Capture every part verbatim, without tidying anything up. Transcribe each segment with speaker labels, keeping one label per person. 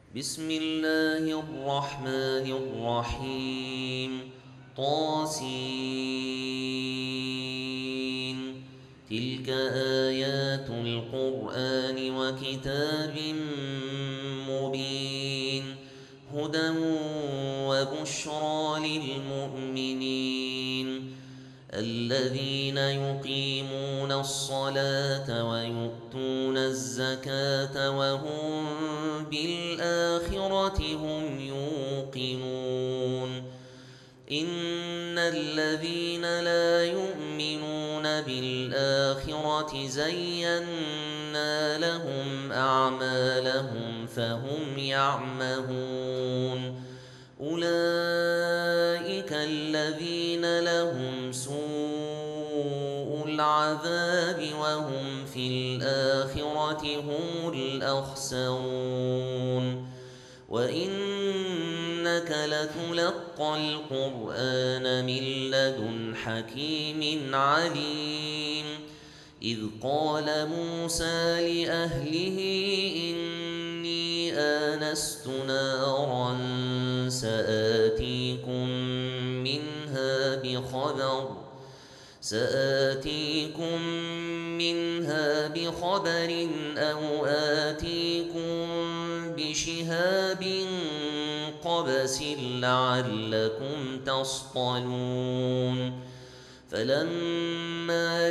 Speaker 1: بسم الله الرحمن الرحيم طاسين تلك آيات القرآن وكتاب مبين هدى وبشرى للمؤمنين الذين يقيمون الصلاة ويؤتون الزكاة وهم بالآخرة هم يوقنون إن الذين لا يؤمنون بالآخرة زينا لهم أعمالهم فهم يعمهون أولئك الذين لهم سوء العذاب وهم في الآخرة هم الأخسرون وإنك لتلقى القرآن من لدن حكيم عليم إذ قال موسى لأهله إني آنست نارا سآتيكم منها بخبر سآتيكم منها بخبر أو آتيكم بشهاب قبس لعلكم تصطلون فلما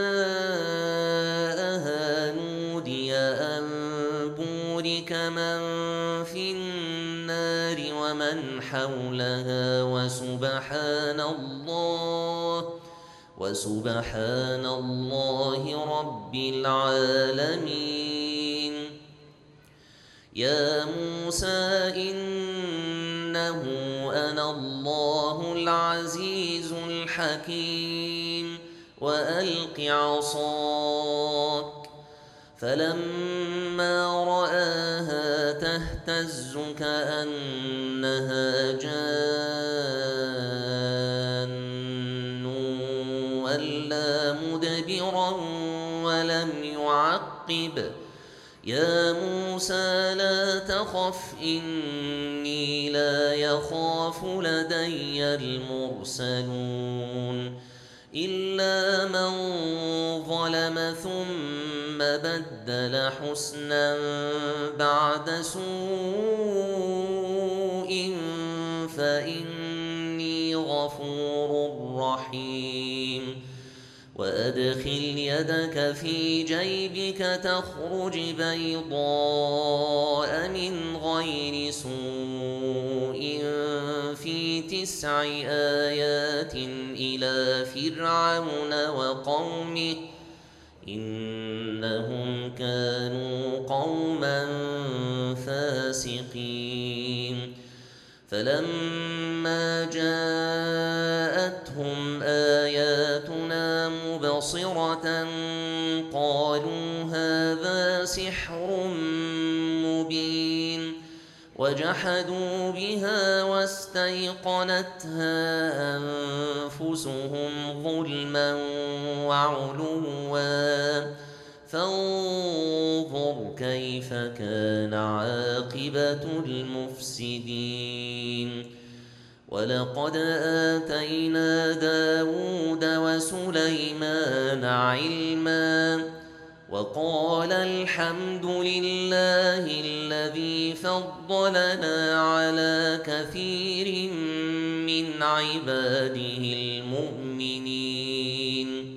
Speaker 1: جاءها نودي أن بورك من في النار ومن حولها وسبحان الله وسبحان الله رب العالمين يا موسى إنه أنا الله العزيز الحكيم وألق عصاك فلما رآها تهتز كأنها جان ولا مدبرا ولم يعقب يا موسى لا تخف إني لا يخاف لدي المرسلون إلا من ظلم ثم بدل حسنا بعد سوء فإني غفور رحيم وأدخل يدك في جيبك تخرج بيضاء من غير سوء في تسع آيات إلى فرعون وقومه إنهم كانوا قوما فاسقين فلما جاءتهم آياتنا مبصرة قالوا هذا سحر مبين وجحدوا بها واستيقنتها أنفسهم ظلما وعلوا فانظر كيف كان عاقبة المفسدين ولقد آتينا داود وسليمان علما وقال الحمد لله الذي فضلنا على كثير من عباده المؤمنين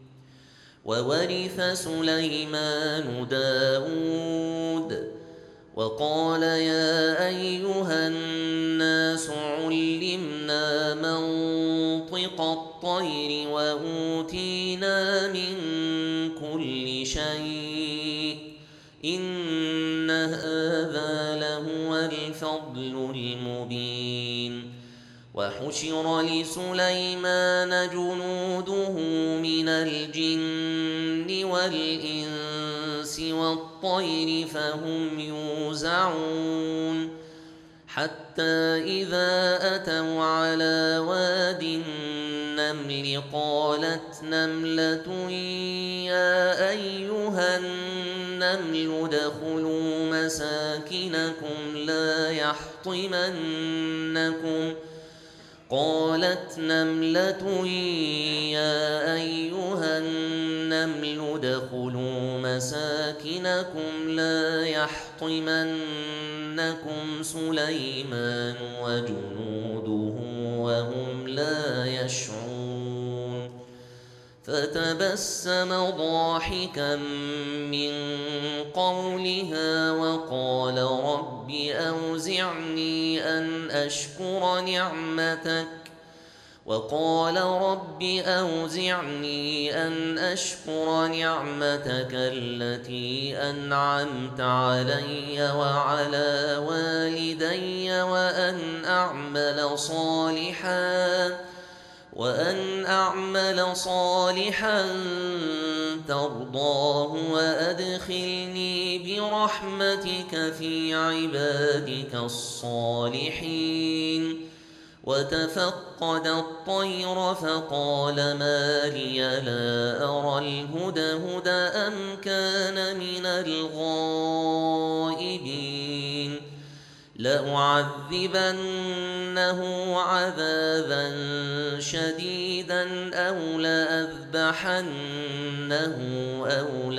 Speaker 1: وورث سليمان داود وقال يا أيها الناس علمنا منطق الطير وأوتينا من كل شيء إن هذا لهو الفضل المبين وحشر لسليمان جنوده من الجن والإنس والطير فهم يوزعون حتى إذا أتوا على واد النمل قالت نملة يا أيها النمل النمل ادخلوا مساكنكم لا يحطمنكم قالت نملة يا أيها النمل ادخلوا مساكنكم لا يحطمنكم سليمان وجنوده وهم لا يشعرون فتبسم ضاحكا من قولها وقال رب أوزعني أن أشكر نعمتك وقال رب أوزعني أن أشكر نعمتك التي أنعمت علي وعلى والدي وأن أعمل صالحا وأن أعمل صالحا ترضاه وأدخلني برحمتك في عبادك الصالحين وتفقد الطير فقال ما لي لا أرى الهدهد أم كان من الغائبين لأعذبنه عذابا شديدا أو لأذبحنه أو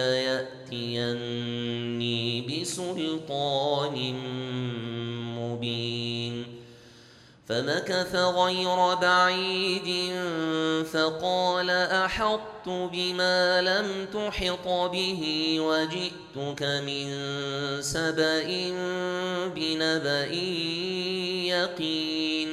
Speaker 1: ليأتيني بسلطان مبين فمكث غير بعيد فقال أحطت بما لم تحط به وجئتك من سبأ بنبأ يقين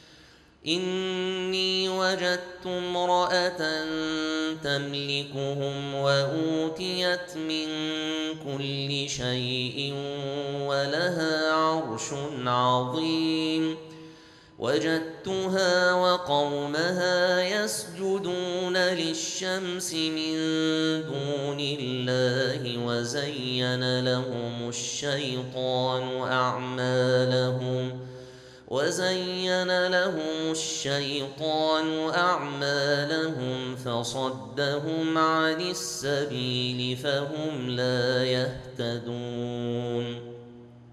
Speaker 1: إني وجدت امرأة تملكهم وأوتيت من كل شيء ولها عرش عظيم وجدتها وقومها يسجدون للشمس من دون الله وزين لهم الشيطان أعمالهم وزين لهم الشيطان أعمالهم فصدهم عن السبيل فهم لا يهتدون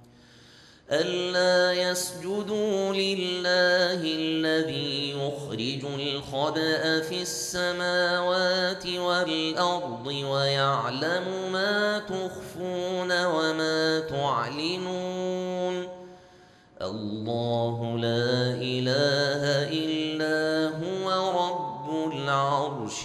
Speaker 1: ألا يسجدوا لله الذي يخرج الخبأ في السماوات والأرض ويعلم ما تخفون وما تعلنون الله لا إله إلا هو رب العرش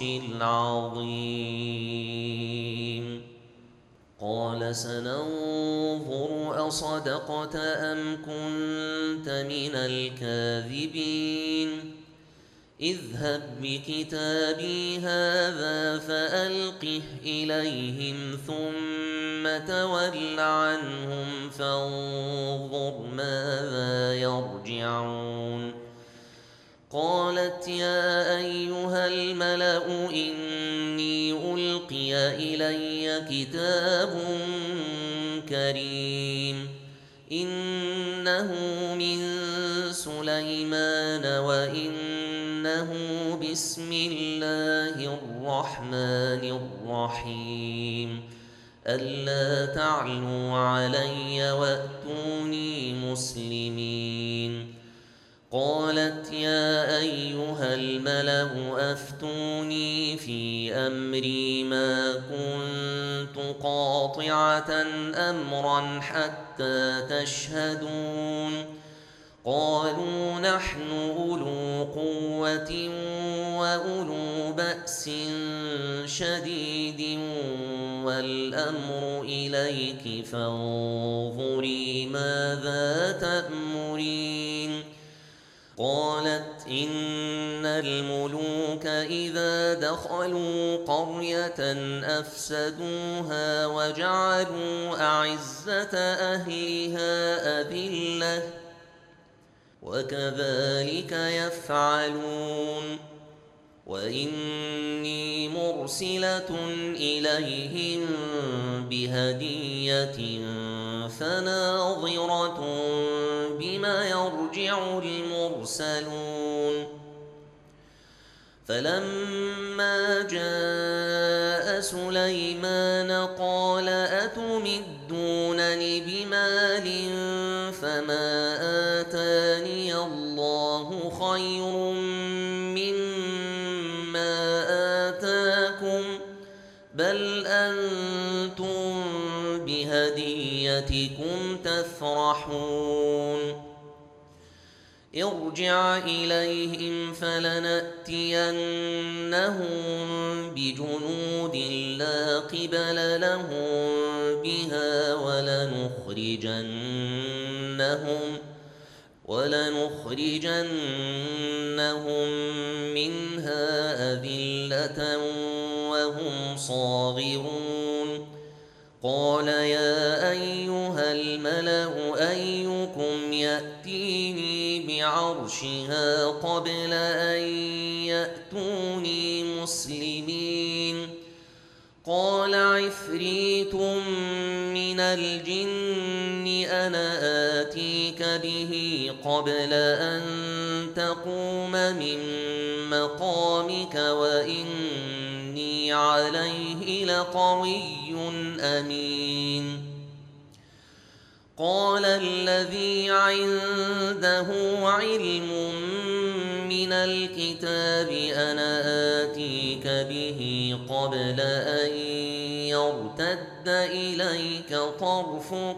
Speaker 1: العظيم قال سننظر أصدقت أم كنت من الكاذبين اذهب بكتابي هذا فألقه إليهم ثم تول عنهم فانظر ماذا يرجعون قالت يا أيها الملأ إني ألقي إلي كتاب كريم إنه من سليمان وإنه بسم الله الرحمن الرحيم ألا تعلوا علي وأتوني مسلمين قالت يا أيها الملأ أفتوني في أمري ما كنت قاطعة أمرا حتى تشهدون قالوا نحن أولو قوة وأولو بأس شديد والأمر إليك فانظري ماذا تأمرين قالت إن الملوك إذا دخلوا قرية أفسدوها وجعلوا أعزة أهلها أذلة وكذلك يفعلون وإني مرسلة إليهم بهدية فناظرة بما يرجع المرسلون فلما جاء سليمان قال أتوني فما آتاني الله خير مما آتاكم بل أنتم بهديتكم تفرحون ارجع إليهم فلنأتينهم بجنود لا قبل لهم بها ولنخرجنهم ولنخرجنهم منها أذلة وهم صاغرون قال يا أيها الملأ أيكم يأتيني بعرشها قبل أن يأتوني مسلمين قال عفريت من الجن أنا آتيك به قبل أن تقوم من مقامك وإني عليه لقوي أمين قال الذي عنده علم من الكتاب أنا آتيك به قبل أن يرتد إليك طرفك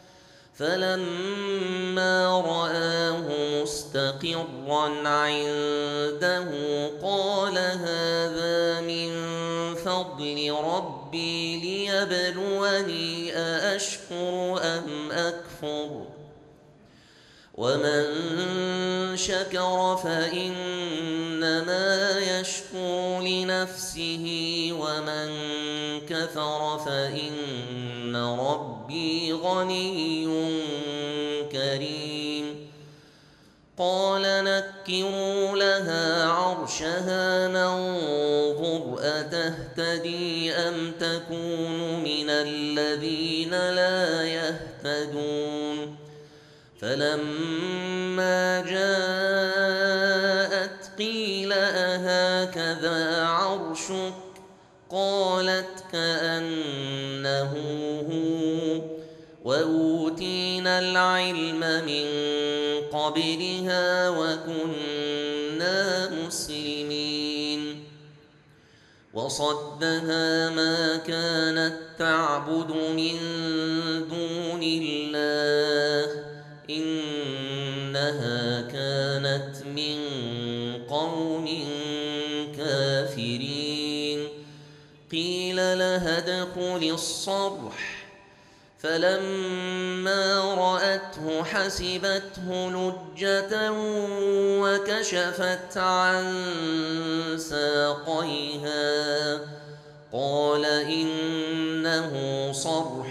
Speaker 1: فلما رآه مستقرا عنده قال هذا من فضل ربي ليبلوني أأشكر أم أكفر ومن شكر فإنما يشكر لنفسه ومن كفر فإن ربي غني كريم قال نكروا لها عرشها ننظر أتهتدي أم تكون من الذين لا يهتدون فلما جاءت قيل أهكذا عرشك قالت كأنه هو وأوتينا العلم من قبلها وكنا مسلمين وصدها ما كانت تعبد من دون الله إنها كانت من قوم كافرين قيل لها ادخل الصرح فلما رأته حسبته لجة وكشفت عن ساقيها قال إنه صرح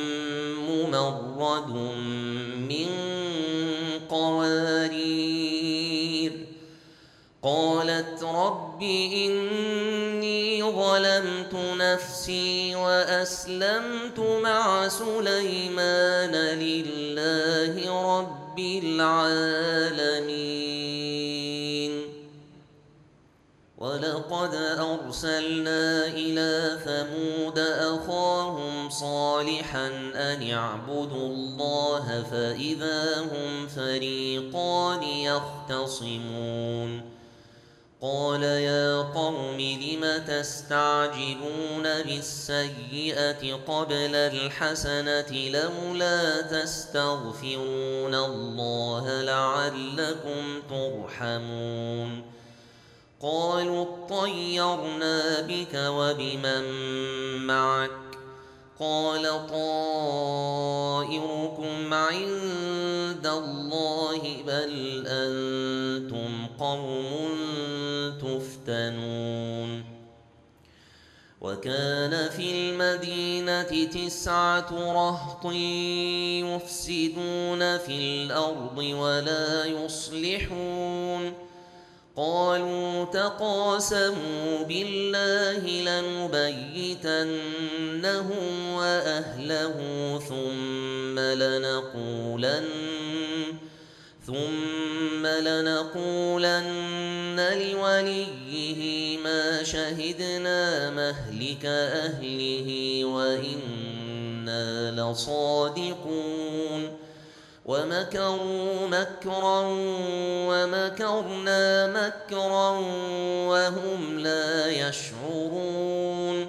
Speaker 1: ممرد من قوارير قالت رب إني ظلمت نفسي وأسلمت مع سليمان لله رب العالمين ولقد أرسلنا إلى ثمود أخاهم صالحا أن اعبدوا الله فإذا هم فريقان يختصمون قال يا قوم لم تستعجلون بالسيئة قبل الحسنة لولا تستغفرون الله لعلكم ترحمون قالوا اطيرنا بك وبمن معك قال طائركم عند الله بل أنتم قوم تفتنون وكان في المدينة تسعة رهط يفسدون في الأرض ولا يصلحون قالوا تقاسموا بالله لنبيتنه وأهله ثم لنقولن ثم لنقولن لوليه ما شهدنا مهلك أهله وإنا لصادقون ومكروا مكرا ومكرنا مكرا وهم لا يشعرون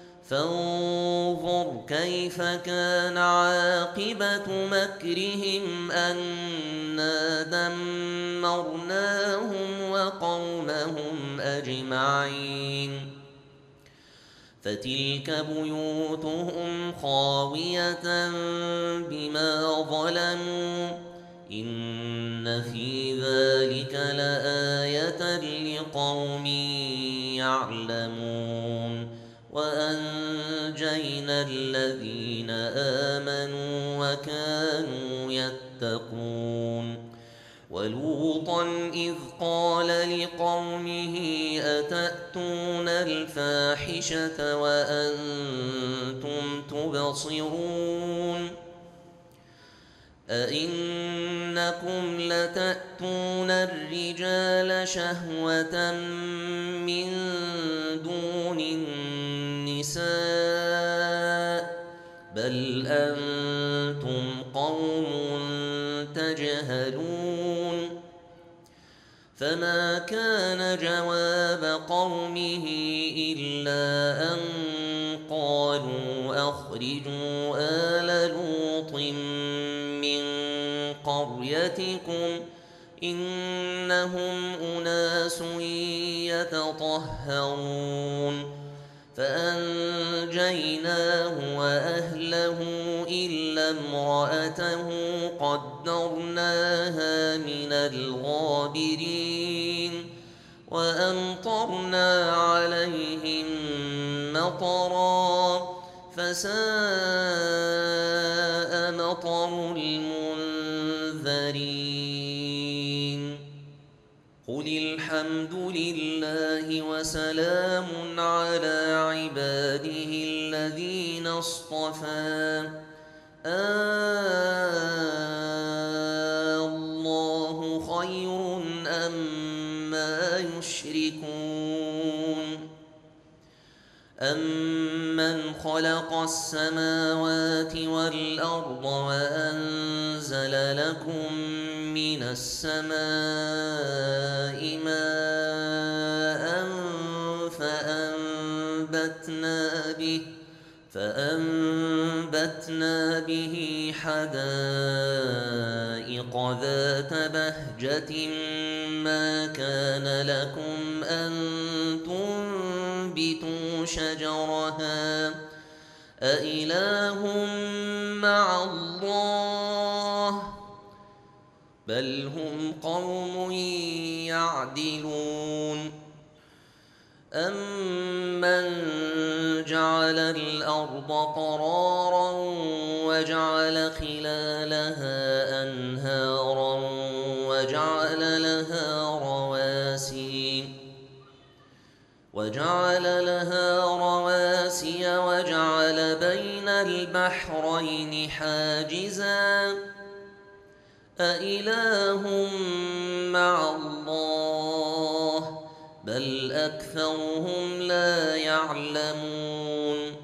Speaker 1: فانظر كيف كان عاقبة مكرهم أنا دمرناهم وقومهم أجمعين فتلك بيوتهم خاوية بما ظلموا إن في ذلك لآية لقوم يعلمون وأنجينا الذين آمنوا وكانوا يتقون ولوطا إذ قال لقومه أتأتون الفاحشة وأنتم تبصرون أئنكم لتأتون الرجال شهوة من دون النساء بل أنتم قوم تجهلون فما كان جواب قومه إلا أن قالوا أخرجوا آل لوط من قريتكم إنهم أناس يتطهرون فأنجيناه وأهله إلا امرأته قدرناها من الغابرين وأمطرنا عليهم مطرا فساء مطر المنذرين قل الحمد لله وسلام على عباده الذين اصطفى الله خير أما يشركون أمن خلق السماوات والأرض وأنزل لكم من السماء ماء فأنبتنا به فأنبتنا به حدائق ذات بهجة ما كان لكم أن تنبتوا شجرها أإله مع الله بل هم قوم يعدلون أمن جعل الأرض قرارا وجعل خلالها أنهارا وجعل لها رواسي وجعل لها رواسي وجعل بين البحرين حاجزا أإله مع الله بل أكثرهم لا يعلمون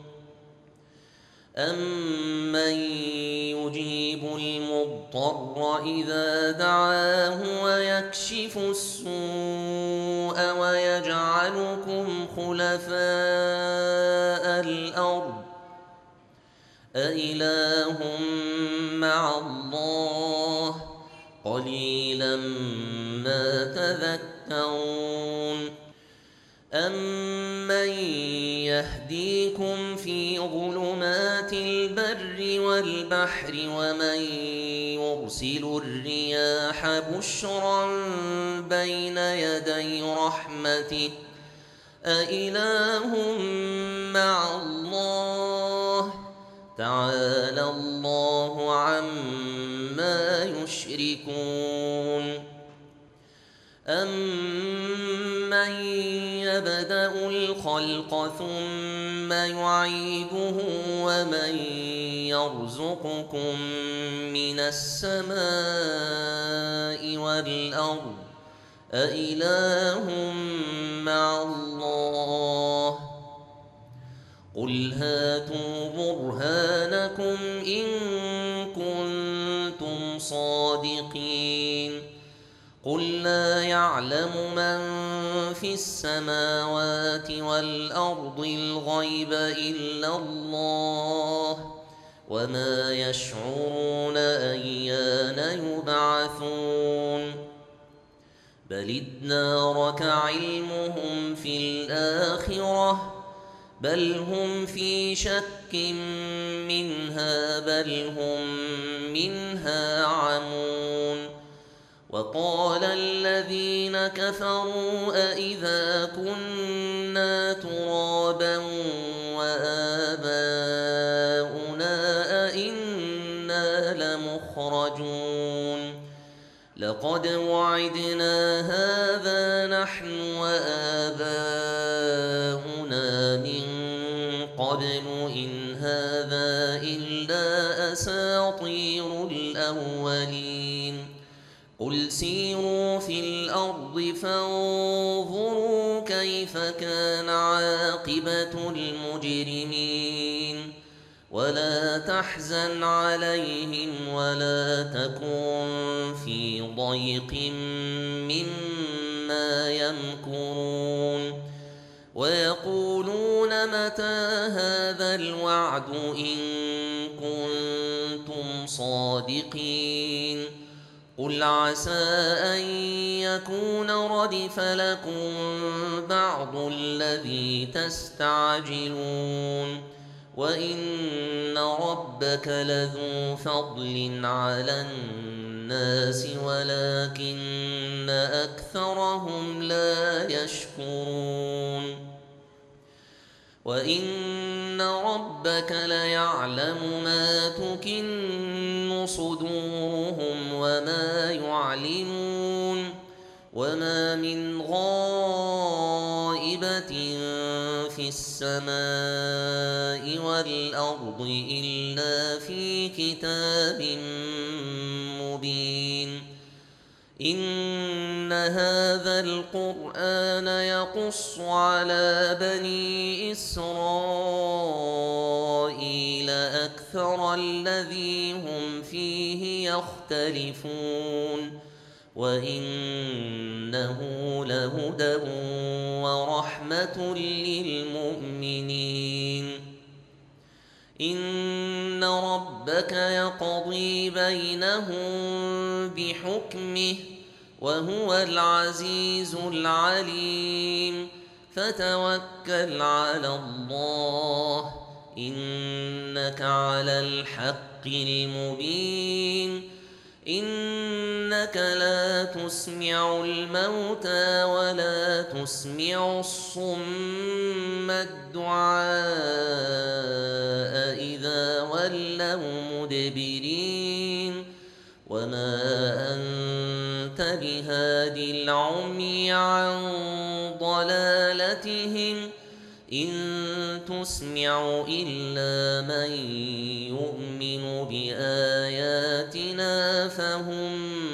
Speaker 1: أمن يجيب المضطر إذا دعاه ويكشف السوء ويجعلكم خلفاء الأرض أإله مع الله قليلا ما تذكرون أمن يهديكم في ظلمات البر والبحر ومن يرسل الرياح بشرا بين يدي رحمته أإله مع الله تعالى الله عما يشركون أمن يبدأ الخلق ثم يعيده ومن يرزقكم من السماء والأرض أإله مع الله قل هاتوا برهانكم إن كنتم صادقين قل لا يعلم من في السماوات والأرض الغيب إلا الله وما يشعرون أيان يبعثون بل ادارك علمهم في الآخرة بل هم في شك منها بل هم منها عمون وقال الذين كفروا أإذا كنا ترابا وآباؤنا أئنا لمخرجون لقد وعدنا هذا نحن وآباؤنا من قبل إن هذا إلا أساطير الأولين قل سيروا في الأرض فانظروا كيف كان عاقبة المجرمين ولا تحزن عليهم ولا تكن في ضيق مما يمكرون ويقولون متى هذا الوعد إن كنتم صادقين قل عسى أن يكون ردف لكم بعض الذي تستعجلون وإن ربك لذو فضل على الناس ولكن أكثرهم لا يشكرون وإن ربك ليعلم ما تكن صدورهم وما يعلنون وما من غائبة في السماء والأرض إلا في كتاب مبين إن هذا القرآن يقص على بني إسرائيل أكثر الذي هم فيه يختلفون وإنه لهدى ورحمة للمؤمنين إن ربك يقضي بينهم بحكمه وهو العزيز العليم فتوكل على الله إنك على الحق المبين إنك لا تسمع الموتى ولا تسمع الصم الدعاء إذا ولوا مدبرين وما أنت بهادي العمي عن ضلالتهم إن تسمع إلا من يؤمن بآياتنا فهم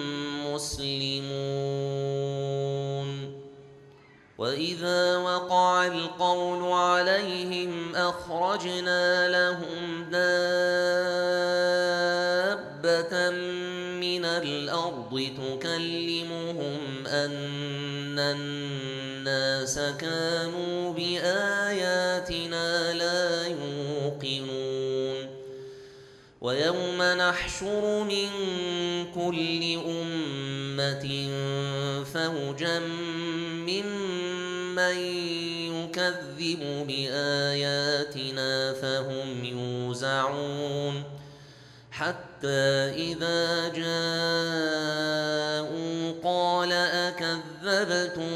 Speaker 1: مسلمون وإذا وقع القول عليهم أخرجنا لهم دابة من الأرض تكلمهم أن الناس كانوا بآياتنا لا يوقنون ويوم نحشر من كل أمة فوجا ممن يكذب بآياتنا فهم يوزعون حتى إذا جاءوا قال أكذبتم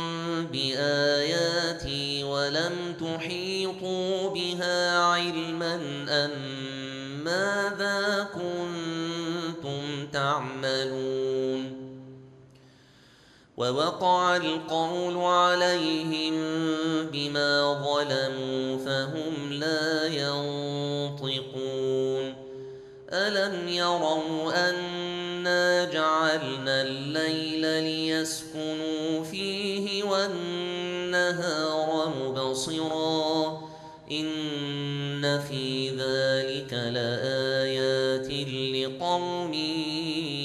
Speaker 1: بآياتي ولم تحيطوا بها علما أم ماذا كنتم تعملون ووقع القول عليهم بما ظلموا فهم لا ينطقون ألم يروا أنا جعلنا الليل ليسكنوا فيه والنهار مبصرا إن في ذلك لآيات لقوم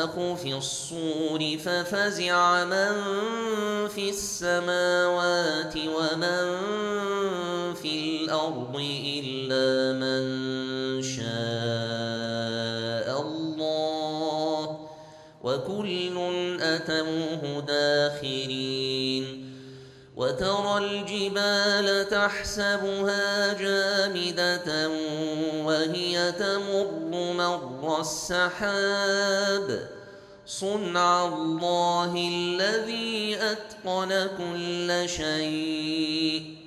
Speaker 1: ينفخ في الصور ففزع من في السماوات ومن في الأرض إلا من شاء الله وكل أتوه داخرين وترى الجبال تحسبها جامدة وهي تمر مر السحاب صنع الله الذي أتقن كل شيء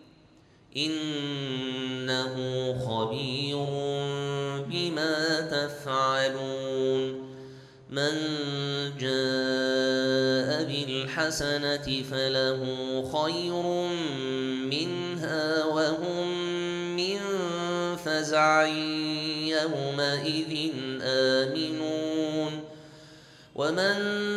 Speaker 1: إنه خبير بما تفعلون من جاء بالحسنة فله خير منها وهم من فزع يومئذ آمنون ومن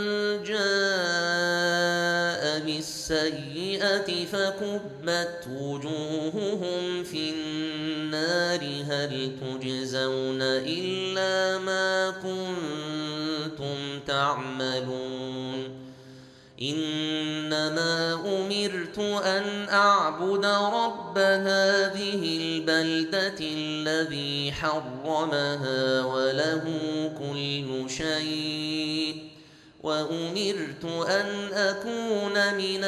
Speaker 1: جاء بالسيئة فكبت وجوههم في النار هل تجزون إلا ما كنتم تعملون إنما أمرت أن أعبد رب هذه البلدة الذي حرمها وله كل شيء وأمرت أن أكون من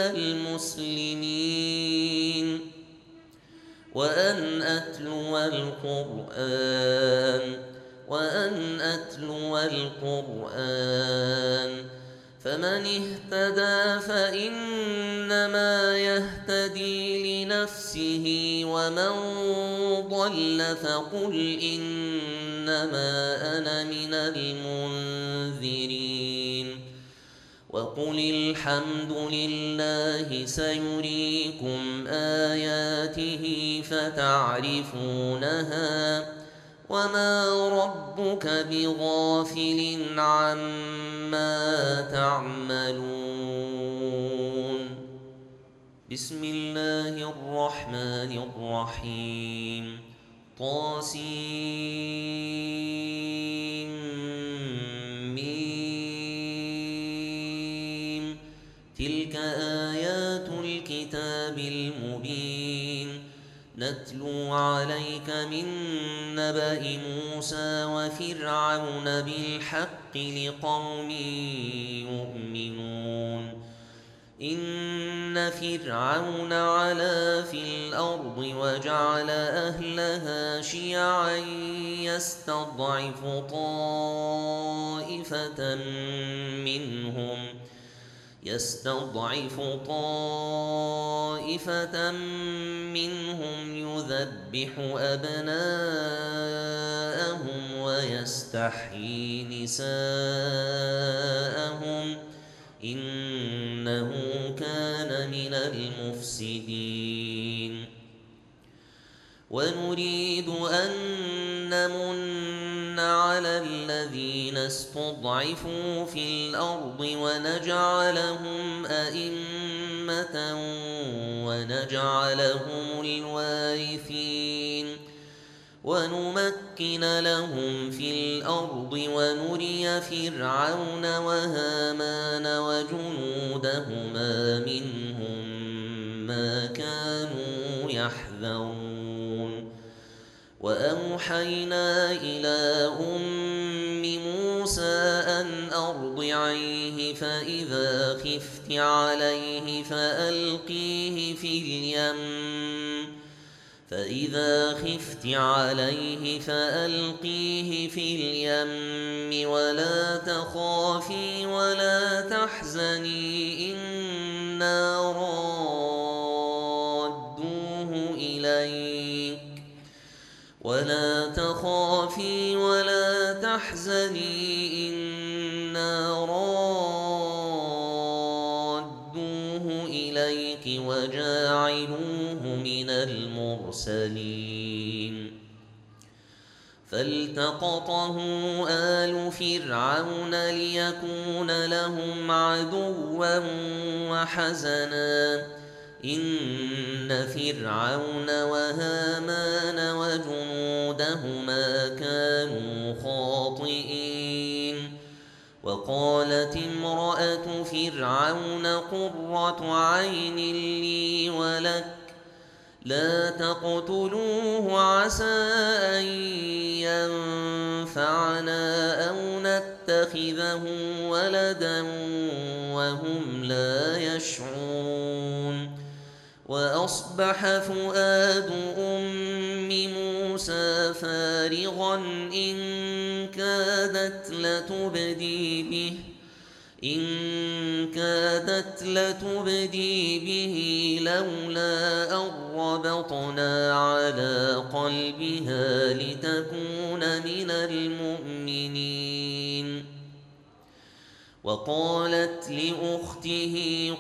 Speaker 1: المسلمين وأن أتلو القرآن وأن أتلو القرآن فمن اهتدى فإنما يهتدي لنفسه ومن ضل فقل إنما أنا من المنذرين وقل الحمد لله سيريكم آياته فتعرفونها وما ربك بغافل عما تعملون بسم الله الرحمن الرحيم طاسيم ميم تلك آيات الكتاب المبين نتلو عليك من نبأ موسى وفرعون بالحق لقوم يؤمنون إن فرعون علا في الأرض وجعل أهلها شيعا يستضعف طائفة منهم يستضعف طائفة منهم يذبح أبناءهم ويستحيي نساءهم إنه كان من المفسدين ونريد أن نمن على الذين استضعفوا في الأرض ونجعلهم أئمة ونجعلهم الوارثين ونمكن لهم في الأرض ونري فرعون وهامان وجنودهما منهم ما كانوا يحذرون وأوحينا إلى أم موسى أن أرضعيه فإذا خفت عليه فألقيه في اليم فإذا خفت عليه فألقيه في اليم ولا تخافي ولا تحزني إنا رادوه إليك ولا تخافي ولا تحزني إنا رادوه إليك وجاعلوه من المرسلين فالتقطه آل فرعون ليكون لهم عدوا وحزنا إن فرعون وهامان وجنودهما كانوا خاطئين وقالت امرأة فرعون قرة عين لي ولك لا تقتلوه عسى أن ينفعنا أو نتخذه ولدا وهم لا يشعرون. وأصبح فؤاد أم موسى فارغا إن كادت لتبدي به إن كادت لتبدي به لولا أن ربطنا على قلبها لتكون من المؤمنين. وقالت لأخته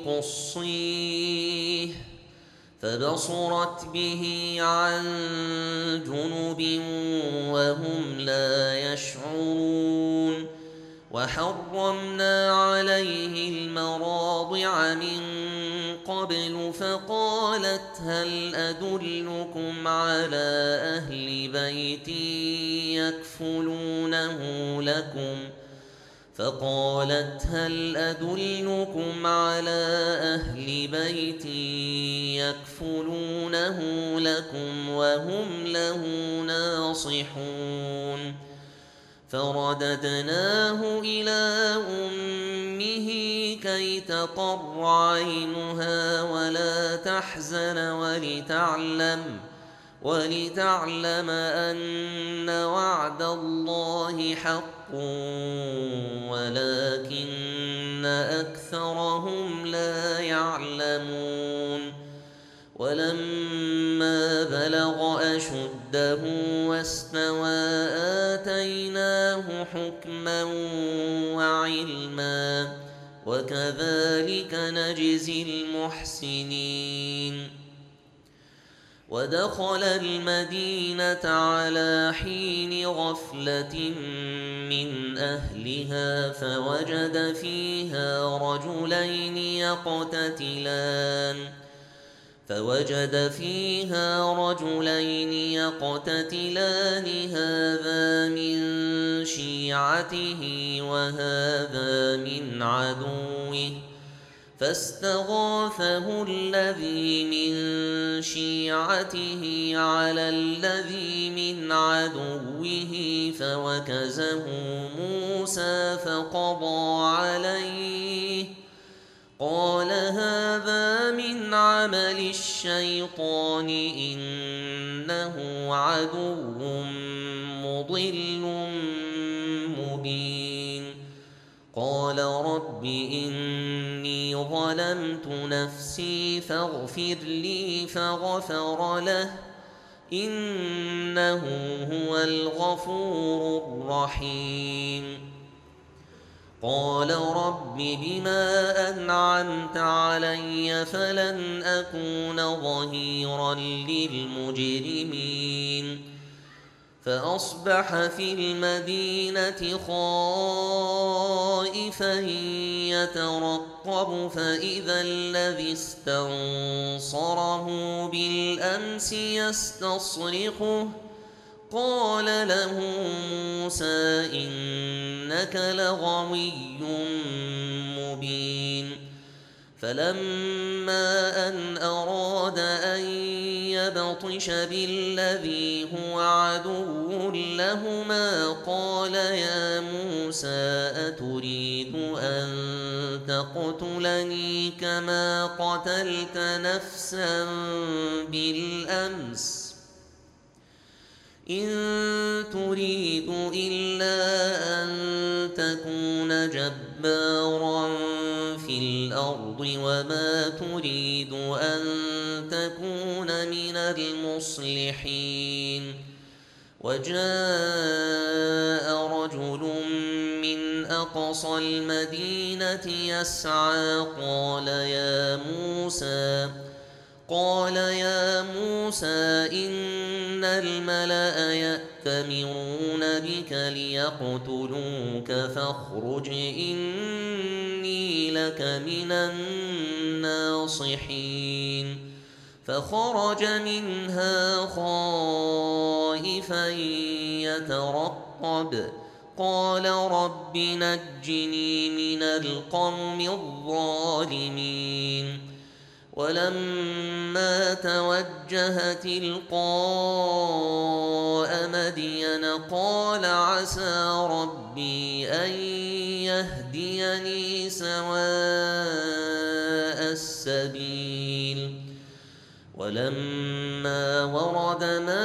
Speaker 1: قصيه فبصرت به عن جنب وهم لا يشعرون. وحرمنا عليه المراضع من قبل فقالت هل أدلكم على أهل بيت يكفلونه لكم فقالت هل أدلكم على أهل بيت يكفلونه لكم وهم له ناصحون. فرددناه إلى أمه كي تقر عينها ولا تحزن ولتعلم ولتعلم أن وعد الله حق ولكن أكثرهم لا يعلمون. ولما بلغ أشده واستوى آتيناه حكما وعلما وكذلك نجزي المحسنين. ودخل المدينة على حين غفلة من أهلها فوجد فيها رجلين يقتتلان فوجد فيها رجلين يقتتلان هذا من شيعته وهذا من عدوه فاستغاثه الذي من شيعته على الذي من عدوه فوكزه موسى فقضى عليه قال هذا من عمل الشيطان إنه عدو مضل مبين. قال رب إني ظلمت نفسي فاغفر لي فغفر له إنه هو الغفور الرحيم. قال رب بما أنعمت علي فلن أكون ظهيرا للمجرمين. فأصبح في المدينة خائفا يترقب فإذا الذي استنصره بالأمس يستصرخه قال له موسى إنك لغوي مبين. فلما أن أراد أن يبطش بالذي هو عدو لهما قال يا موسى أتريد أن تقتلني كما قتلت نفسا بالأمس إن تريد إلا أن تكون جبارا في الأرض وما تريد أن تكون من المصلحين. وجاء رجل من أقصى المدينة يسعى قال يا موسى قال يا موسى إن الملأ يأتمرون بك ليقتلوك فاخرج إني لك من الناصحين. فخرج منها خائفا يترقب قال رب نجني من القوم الظالمين ولما توجه تلقاء مدين قال عسى ربي أن يهديني سواء السبيل ولما ورد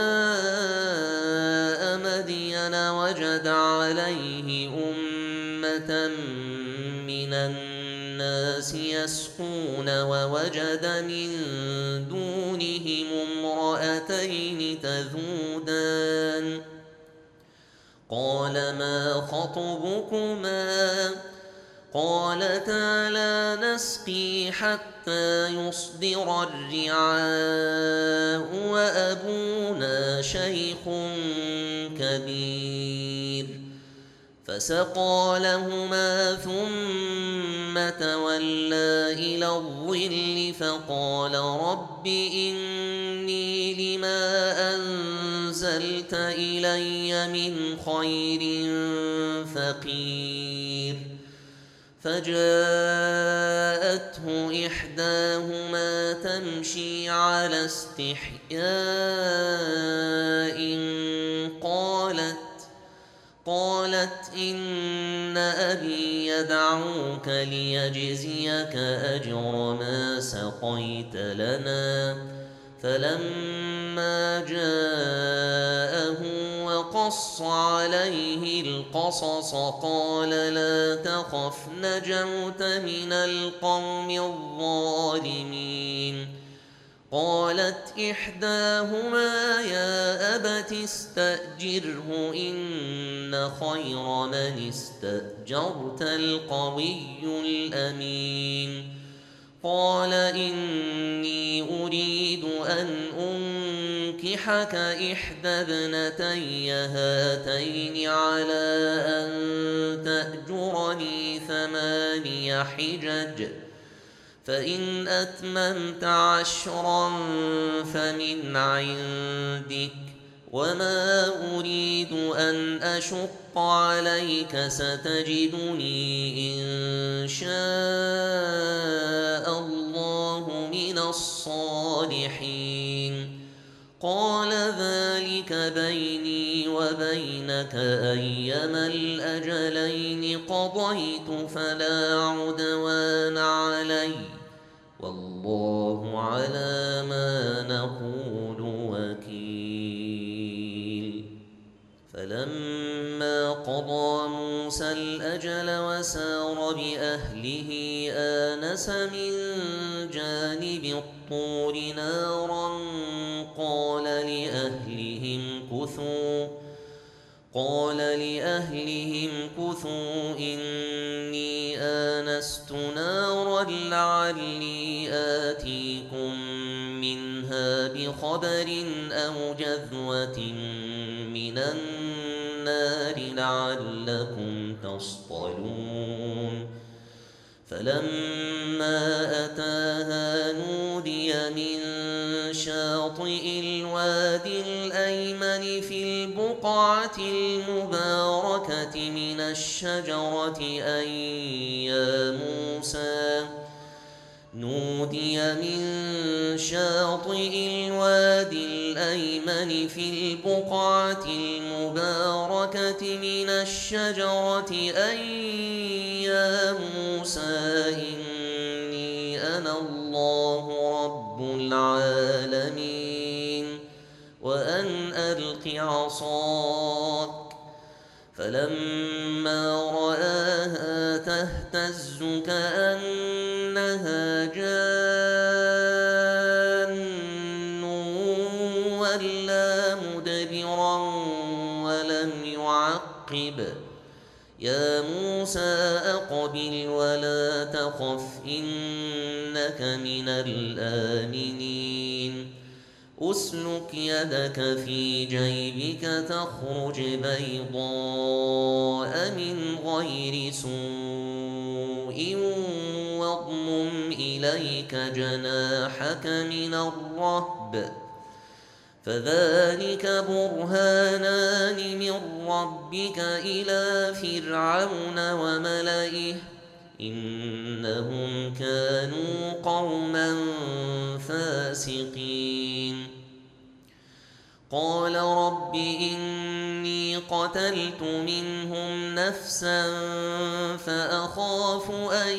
Speaker 1: ماء مدين وجد عليه أمة من الناس يسقون ووجد من دونهم امرأتين تذودان قال ما خطبكما قالتا لا نسقي حتى يصدر الرعاء وأبونا شيخ كبير فسقى لهما ثم تولى إلى الظل فقال رب إني لما أنزلت إلي من خير فقير فجاءته إحداهما تمشي على استحياء قالت قالت إن أبي يدعوك ليجزيك أجر ما سقيت لنا فلما جاءه وقص عليه القصص قال لا تخف نجوت من القوم الظالمين قالت إحداهما يا أبت استأجره إن خير من استأجرت القوي الأمين قال إني أريد أن أنكحك إحدى ابنتي هاتين على أن تأجرني ثماني حجج فإن أتممت عشرا فمن عندك وما أريد أن أشق عليك ستجدني إن شاء الله من الصالحين قال ذلك بيني وبينك أيما الأجلين قضيت فلا عدوان علي والله على ما نقول وكيل فلما قضى موسى الأجل وسار بأهله آنس من جانب الطور نارا قال لأهلهم كثوا قال لأهلهم كثوا إني آنست نارا لعلي آتيكم منها بخبر أو جذوة من النار لعلكم تصطلون فلما أتاها نودي من شاطئ الوادي الأيمن في البقعة المباركة من الشجرة أن يا موسى نودي من شاطئ الوادي الأيمن في البقعة المباركة من الشجرة أن يا موسى إني أنا الله رب العالمين وأن ألق عصاك فلما رآها تهتز كأنها جان ولا مدبرا ولم يعقب يا موسى أقبل ولا تخف إنك من الآمنين أسلك يدك في جيبك تخرج بيضاء من غير سوء واضمم إليك جناحك من الرهب فذلك برهانان من ربك إلى فرعون وملئه إنهم كانوا قوما فاسقين قال رب إني قتلت منهم نفسا فأخاف أن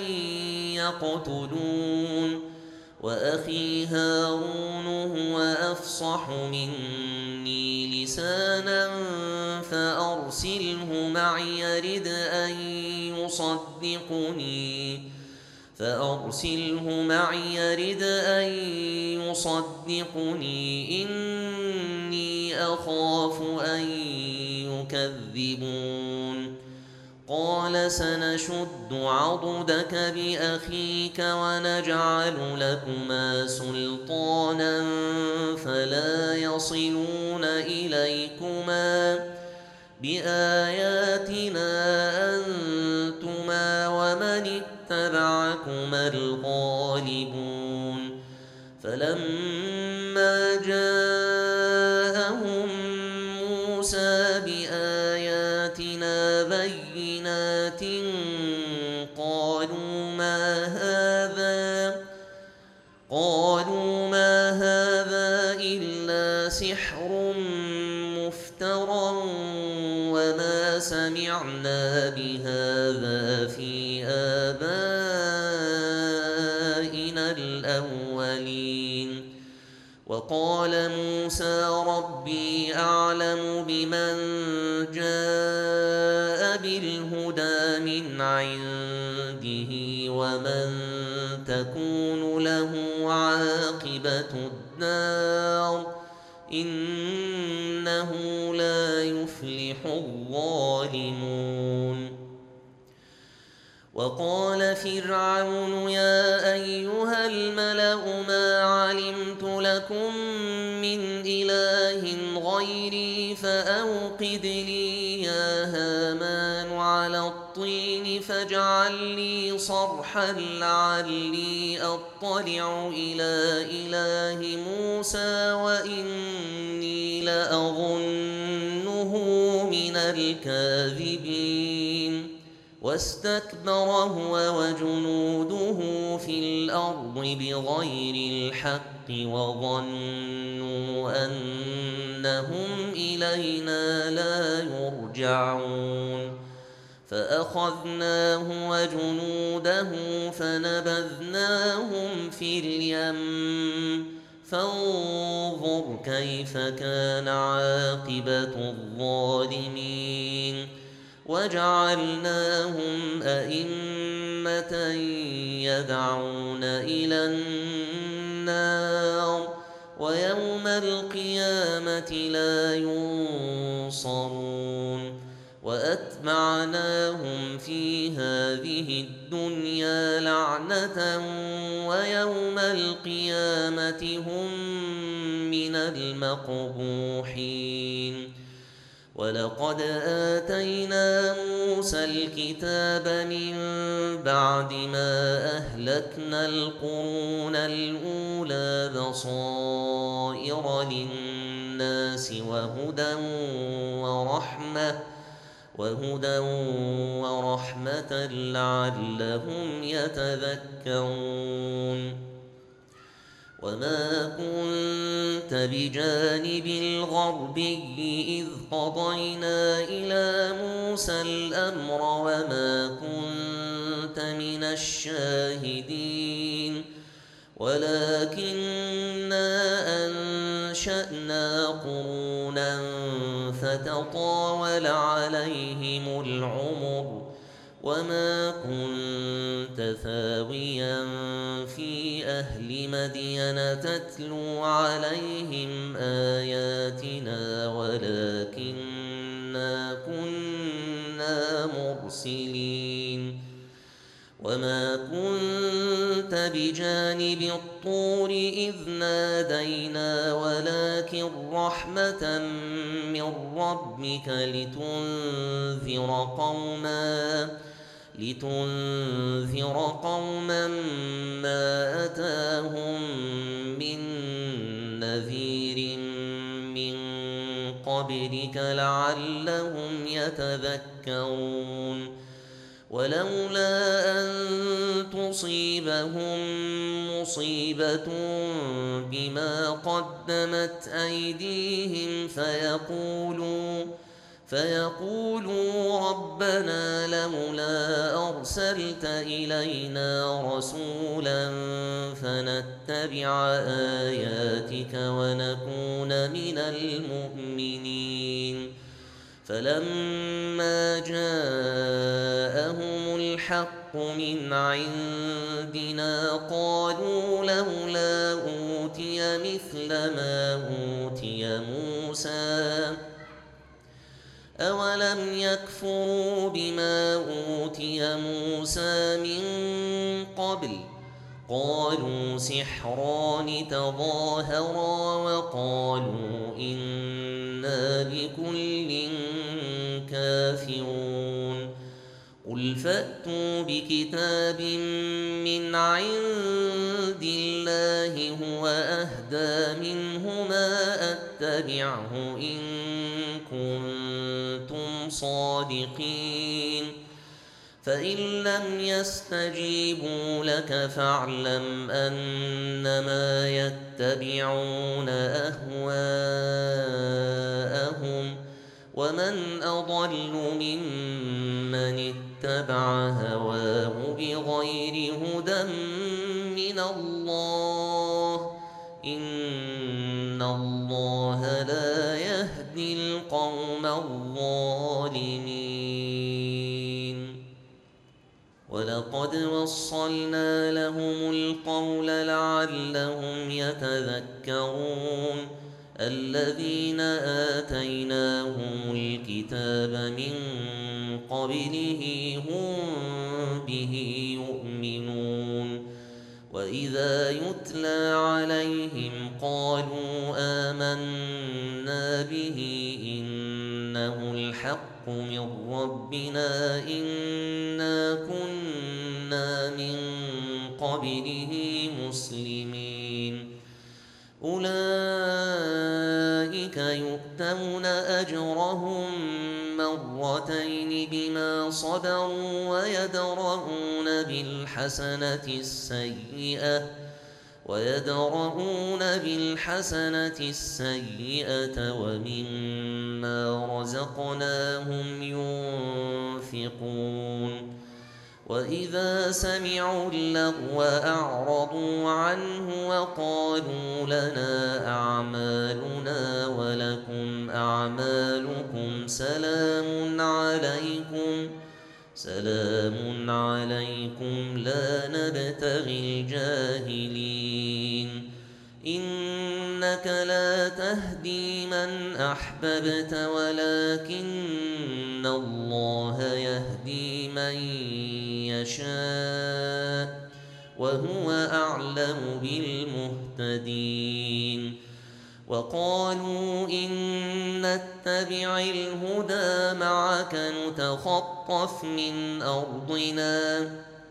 Speaker 1: يقتلون وأخي هارون هو أفصح مني لسانا فأرسله معي يرد أن يصدقني فأرسله معي يرد أن يصدقني إني أخاف أن يكذبون قال سنشد عضدك بأخيك ونجعل لكما سلطانا فلا يصلون إليكما بآياتنا أنتما ومن اتبعكما الغالبون فلما جاءهم موسى بآياتنا بينات قالوا ما هذا قالوا ما هذا إلا سحر مفترى وما سمعنا بهذا في آبائنا الأولين وقال موسى ربي أعلم بمن جاء بالهدى من عنده ومن تكون له عاقبة الدار إنه لا يفلح الظالمون وقال فرعون يا أيها الملأ ما علمت لكم من إله غيري فأوقد لي يا هامان على الطين فاجعل لي صرحا لعلي أطلع إلى إله موسى وإني لأظنه من الكاذبين واستكبر هو وجنوده في الأرض بغير الحق وظنوا أنهم إلينا لا يرجعون فأخذناه وجنوده فنبذناهم في اليم فانظر كيف كان عاقبة الظالمين وجعلناهم أئمة يدعون إلى النار ويوم القيامة لا ينصرون وأتبعناهم في هذه الدنيا لعنة ويوم القيامة هم من المقبوحين ولقد آتينا موسى الكتاب من بعد ما أهلكنا القرون الأولى بصائر للناس وهدى ورحمة وهدى ورحمة لعلهم يتذكرون وما كنت بجانب الغربي إذ قضينا إلى موسى الأمر وما كنت من الشاهدين ولكننا أنشأنا قرونا فتطاول عليهم العمر وما كنت ثاويا في أهل مدين تتلو عليهم آياتنا ولكننا كنا مرسلين وما كنت بجانب الطور إذ نادينا ولكن رحمة من ربك لتنذر قوما لتنذر قوما ما أتاهم من نذير قبلك لعلهم يتذكرون ولولا أن تصيبهم مصيبة بما قدمت أيديهم فيقولوا فيقولوا ربنا لولا أرسلت إلينا رسولا فنتبع آياتك ونكون من المؤمنين فلما جاءهم الحق من عندنا قالوا لولا أوتي مثل ما أوتي موسى أولم يكفروا بما أوتي موسى من قبل قالوا سحران تظاهرا وقالوا إنا بكل كافرون قل فأتوا بكتاب من عند الله هو أهدى منهما أتبعه إن كنتم صادقين فإن لم يستجيبوا لك فاعلم أنما يتبعون أهواءهم ومن أضل ممن اتبع هواه بغير هدى من الله إن الله لا يهدي القوم الظالمين ولقد وصلنا لهم القول لعلهم يتذكرون الذين آتيناهم الكتاب من قبله هم به يؤمنون وإذا يتلى عليهم قالوا آمنا به إنه الحق من ربنا إنا كنا من قبله مسلمين أولئك يؤتون أجرهم مرتين بما صبروا ويدرؤون بالحسنة السيئة ويدرؤون بالحسنة السيئة ومما رزقناهم ينفقون وإذا سمعوا اللغو أعرضوا عنه وقالوا لنا أعمالنا ولكم أعمالكم سلام عليكم سلام عليكم لا نبتغي الجاهلين إنك لا تهدي من أحببت ولكن الله يهدي من يشاء وهو أعلم بالمهتدين وقالوا إن نتبع الهدى معك نتخطف من أرضنا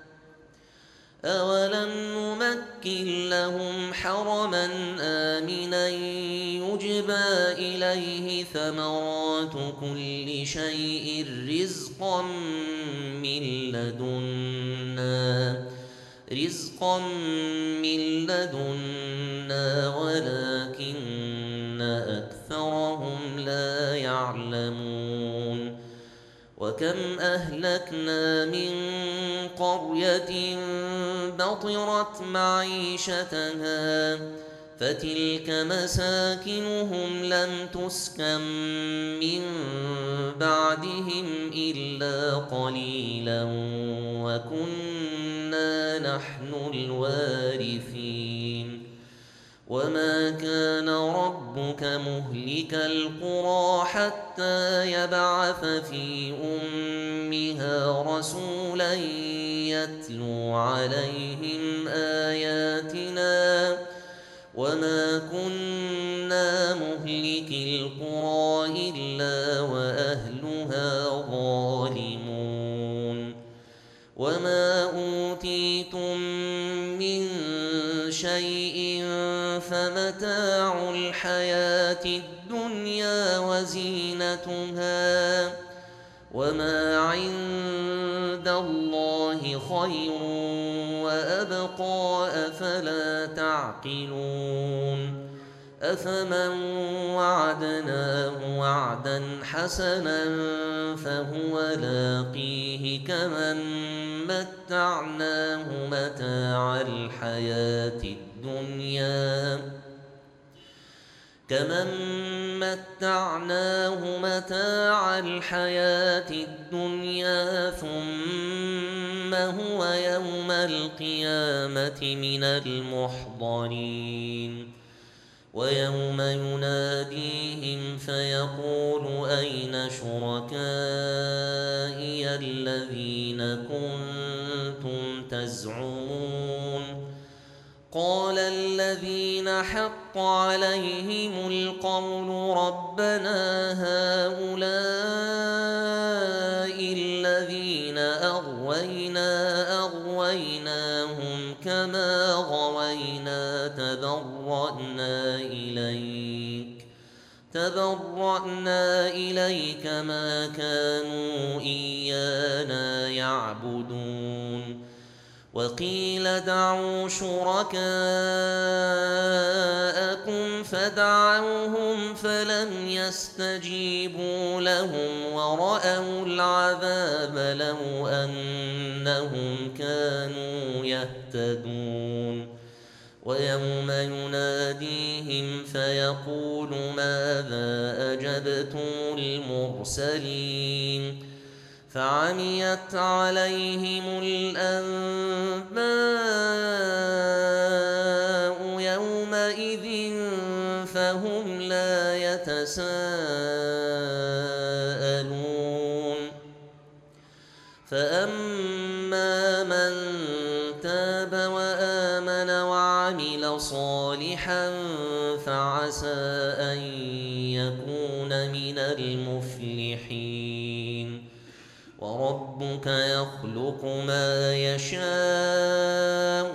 Speaker 1: أولم نمكن لهم حرما آمنا يجبى إليه ثمرات كل شيء رزقا من لدنا رزقا من لدنا ولكن أكثرهم لا يعلمون وكم أهلكنا من قرية بطرت معيشتها فتلك مساكنهم لم تسكن من بعدهم إلا قليلا وكنا نحن الوارثين وما كان ربك مهلك القرى حتى يبعث في أمها رسولا يتلو عليهم آياتنا وما كنا مهلك القرى إلا وأهلها ظالمون وما أوتيتم من شيء فمتاع الحياة الدنيا الدنيا وزينتها وما عند الله خير وأبقى أفلا تعقلون أفمن وعدناه وعدا حسنا فهو لاقيه كمن متعناه متاع الحياة الدنيا كمن متعناه متاع الحياة الدنيا ثم هو يوم القيامة من المحضرين ويوم يناديهم فيقول أين شركائي الذين كنتم تزعمون قال الذين حق عليهم القول ربنا هؤلاء الذين أغوينا أغويناهم كما غوينا تبرأنا إليك تبرأنا إليك ما كانوا إيانا يعبدون وقيل دعوا شركاءكم فدعوهم فلم يستجيبوا لهم ورأوا العذاب لو أنهم كانوا يهتدون ويوم يناديهم فيقول ماذا أجبتم المرسلين فعميت عليهم الأنباء يومئذ فهم لا يتساءلون فأما من تاب وآمن وعمل صالحا فعسى أن يكون من المفلحين وربك يخلق ما يشاء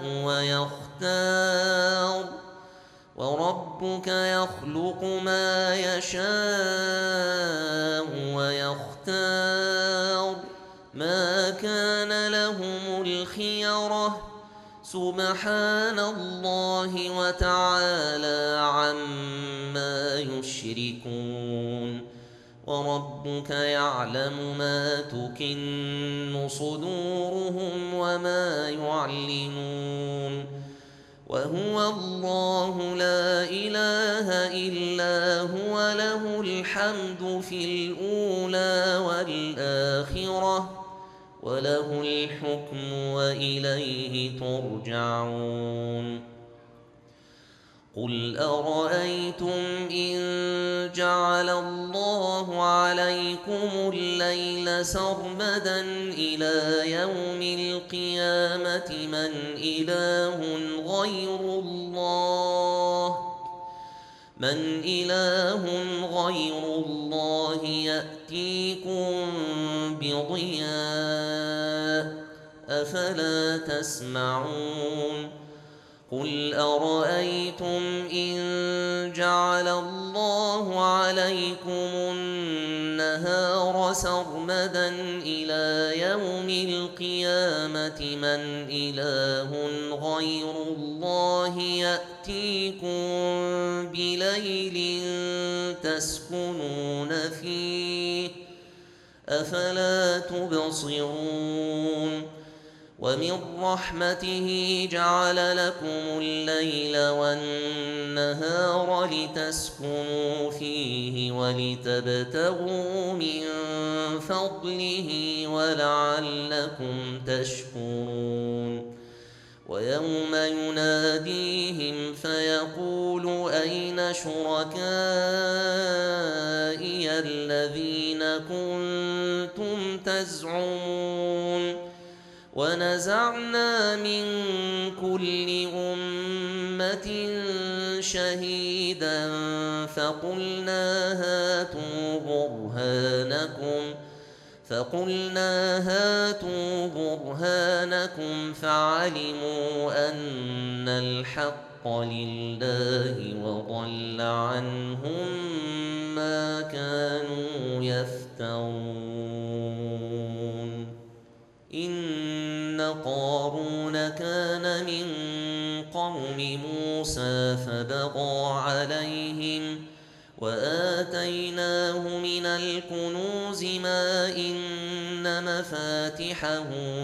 Speaker 1: ويختار وربك يخلق ما يشاء ويختار ما كان لهم الخيرة سبحان الله وتعالى عما يشركون وربك يعلم ما تكن صدورهم وما يعلنون وهو الله لا إله إلا هو له الحمد في الأولى والآخرة وله الحكم وإليه ترجعون قل أرأيتم إن جعل الله عليكم الليل سرمدا إلى يوم القيامة من إله غير الله من إله غير الله يأتيكم بضياء أفلا تسمعون قل أرأيتم إن جعل الله عليكم النهار سرمدا إلى يوم القيامة من إله غير الله يأتيكم بليل تسكنون فيه أفلا تبصرون ومن رحمته جعل لكم الليل والنهار لتسكنوا فيه ولتبتغوا من فضله ولعلكم تشكرون ويوم يناديهم فيقول أين شركائي الذين كنتم تزعمون ونزعنا من كل أمة شهيدا فقلنا هاتوا برهانكم فقلنا هاتوا برهانكم فعلموا أن الحق لله وضل عنهم ما كانوا يفترون إن قارون كان من قوم موسى فبغى عليهم وآتيناه من الكنوز ما إن مفاتحه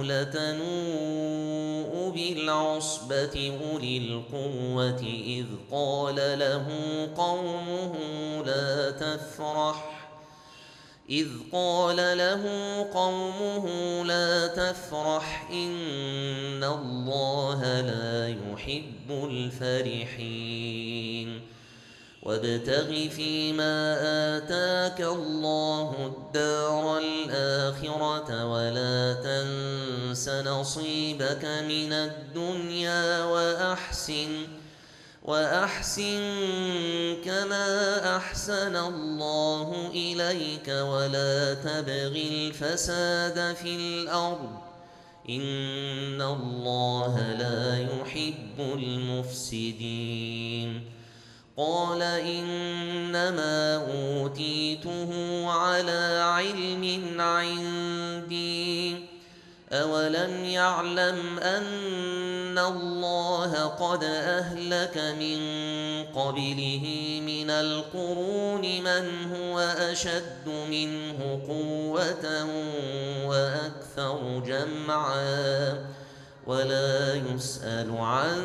Speaker 1: لتنوء بالعصبة أولي القوة إذ قال له قومه لا تفرح إذ قال له قومه لا تفرح إن الله لا يحب الفرحين وابتغ فيما آتاك الله الدار الآخرة ولا تنس نصيبك من الدنيا وأحسن وأحسن كما أحسن الله إليك ولا تبغ الفساد في الأرض إن الله لا يحب المفسدين قال إنما أوتيته على علم عندي أولم يعلم أن الله قد أهلك من قبله من القرون من هو أشد منه قوة وأكثر جمعا ولا يسأل عن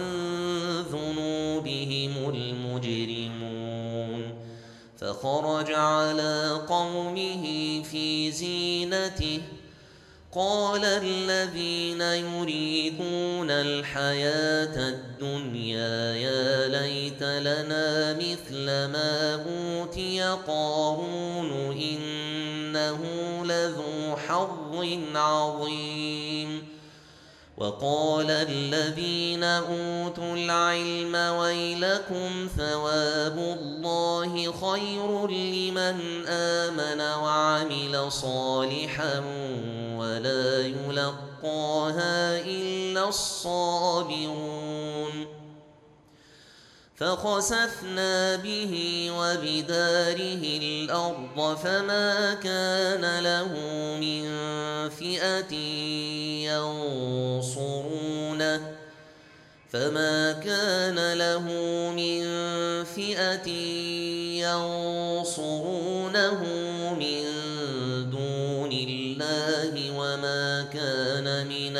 Speaker 1: ذنوبهم المجرمون فخرج على قومه في زينته قال الذين يريدون الحياة الدنيا يا ليت لنا مثل ما أوتي قارون إنه لذو حظ عظيم وقال الذين أوتوا العلم ويلكم ثواب الله خير لمن آمن وعمل صالحا ولا يلقاها إلا الصابرون فخسفنا به وبداره الأرض فما كان له من فئة ينصرونه فما كان له من فئة ينصرونه من دون الله وما كان من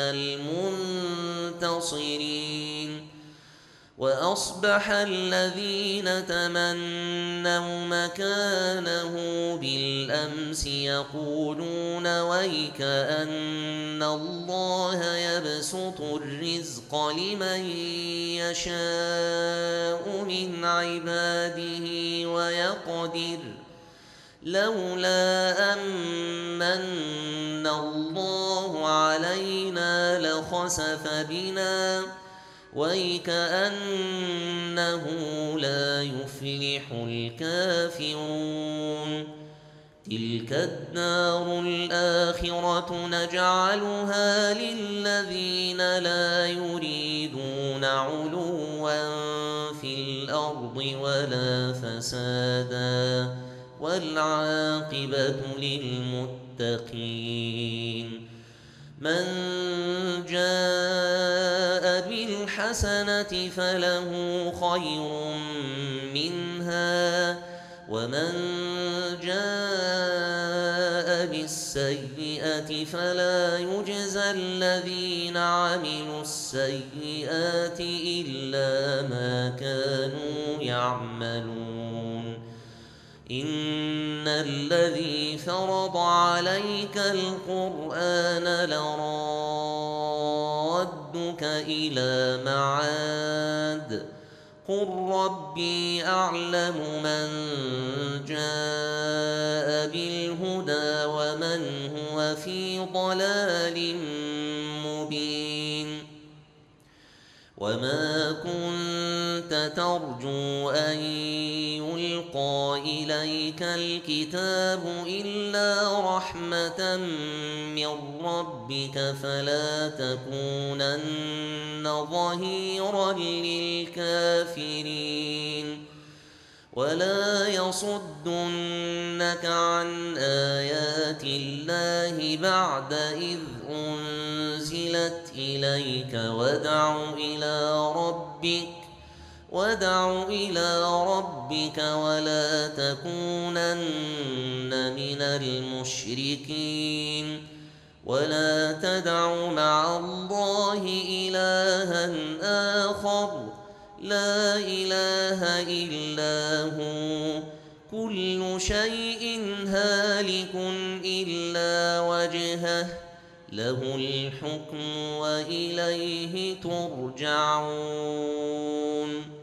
Speaker 1: المنتصرين وأصبح الذين تمنوا مكانه بالأمس يقولون ويك أن الله يبسط الرزق لمن يشاء من عباده ويقدر لولا أمن الله علينا لخسف بنا ويكأنه لا يفلح الكافرون تلك الدار الآخرة نجعلها للذين لا يريدون علوا في الأرض ولا فسادا والعاقبة للمتقين من جاء بالحسنة فله خير منها ومن جاء بالسيئة فلا يجزى الذين عملوا السيئات إلا ما كانوا يعملون إن الذي فرض عليك القرآن لرادك إلى معاد قل ربي أعلم من جاء بالهدى ومن هو في ضلال مبين وما كنت ترجو أن يلقى إليك الكتاب إلا رحمة من ربك فلا تكونن ظهيرا للكافرين ولا يصدنك عن آيات الله بعد إذ أنزلت إليك وادع إلى ربك وادع إلى ربك ولا تكونن من المشركين ولا تدع مع الله إلها آخر لا إله إلا هو كل شيء هالك إلا وجهه له الحكم وإليه ترجعون.